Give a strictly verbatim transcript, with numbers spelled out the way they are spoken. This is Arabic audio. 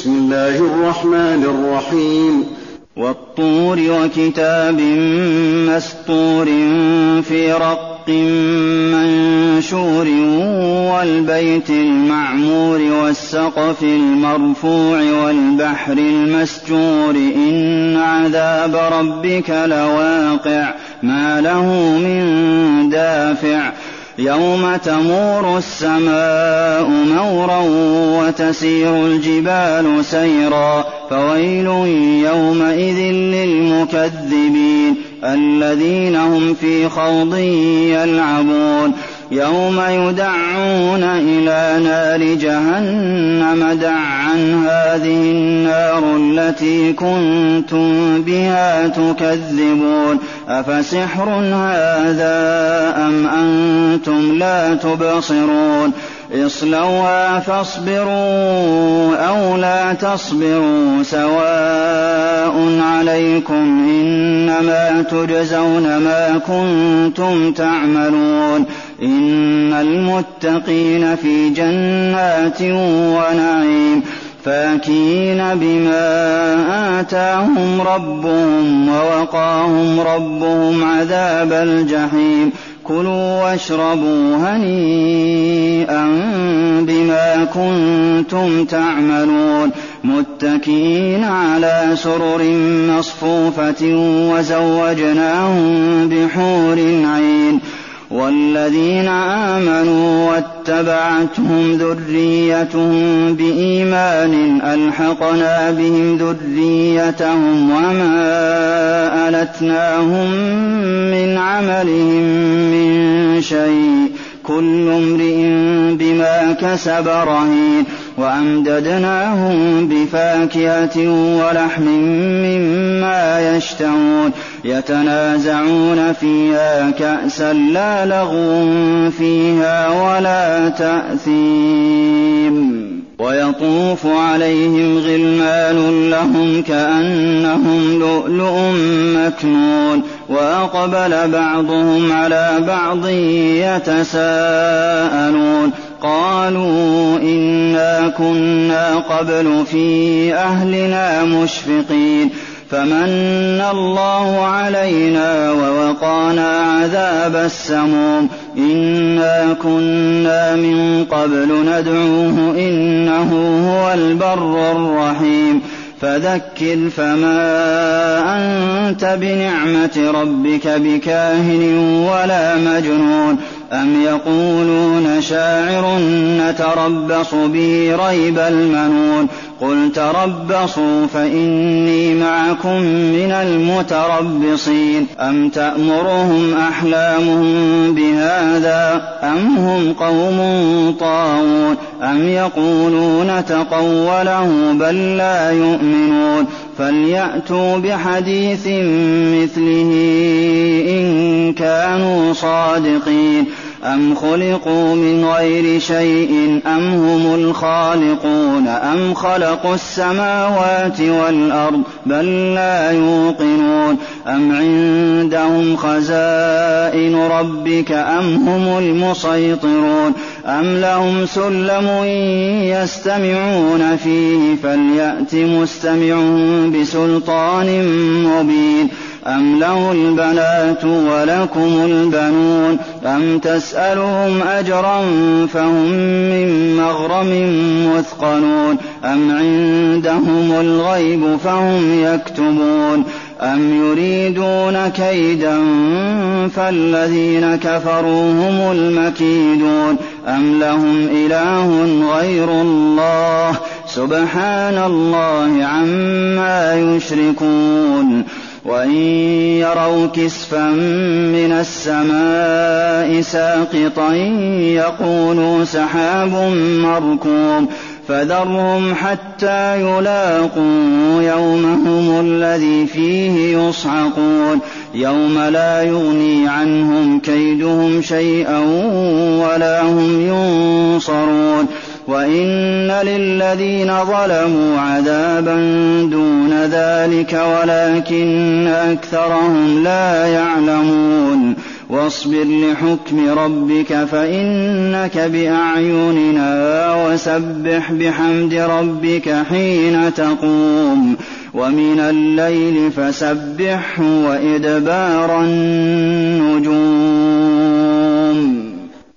بسم الله الرحمن الرحيم والطور وكتاب مسطور في رق منشور والبيت المعمور والسقف المرفوع والبحر المسجور إن عذاب ربك لواقع ما له من دافع يوم تمور السماء مورا وتسير الجبال سيرا فويل يومئذ للمكذبين الذين هم في خوض يلعبون يوم يدعون إلى نار جهنم دعا هذه النار التي كنتم بها تكذبون أفسحر هذا أم أنتم لا تبصرون اصلوها فاصبروا أو لا تصبروا سواء عليكم إنما تجزون ما كنتم تعملون إن المتقين في جنات ونعيم فاكهين بما آتاهم ربهم ووقاهم ربهم عذاب الجحيم كلوا واشربوا هنيئا بما كنتم تعملون متكئين على سرر مصفوفة وزوجناهم بحور عين والذين آمنوا واتبعتهم ذريتهم بإيمان ألحقنا بهم ذريتهم وما ألتناهم من عملهم من شيء كل امرئ بما كسب رهين وأمددناهم بفاكهة ولحم مما يشتهون يتنازعون فيها كأسا لا لغو فيها ولا تأثيم ويطوف عليهم غلمان لهم كأنهم لؤلؤ مكنون وأقبل بعضهم على بعض يتساءلون قالوا إنا كنا قبل في أهلنا مشفقين فمن الله علينا ووقانا عذاب السموم إنا كنا من قبل ندعوه إنه هو البر الرحيم فذكر فما أنت بنعمة ربك بكاهن ولا مجنون أم يقولون شاعر نتربص به ريب المنون قل تربصوا فإني معكم من المتربصين أم تأمرهم أحلامهم بهذا أم هم قوم طاغون أم يقولون تقوله بل لا يؤمنون فليأتوا بحديث مثله إن كانوا صادقين أم خلقوا من غير شيء أم هم الخالقون أم خلقوا السماوات والأرض بل لا يوقنون أم عندهم خزائن ربك أم هم المسيطرون أم لهم سلم يستمعون فيه فليأت مستمعهم بسلطان مبين أم له البنات ولكم البنون أم تسألهم أجرا فهم من مغرم مثقلون أم عندهم الغيب فهم يكتبون أم يريدون كيدا فالذين كفروا هم المكيدون أم لهم إله غير الله سبحان الله عما يشركون وإن يروا كسفا من السماء ساقطا يقولوا سحاب مركوم فذرهم حتى يلاقوا يومهم الذي فيه يصعقون يوم لا يغني عنهم كيدهم شيئا ولا هم ينصرون وإن للذين ظلموا عذابا دون ذلك ولكن أكثرهم لا يعلمون واصبر لحكم ربك فإنك بأعيننا وسبح بحمد ربك حين تقوم ومن الليل فسبحه وإدبار النجوم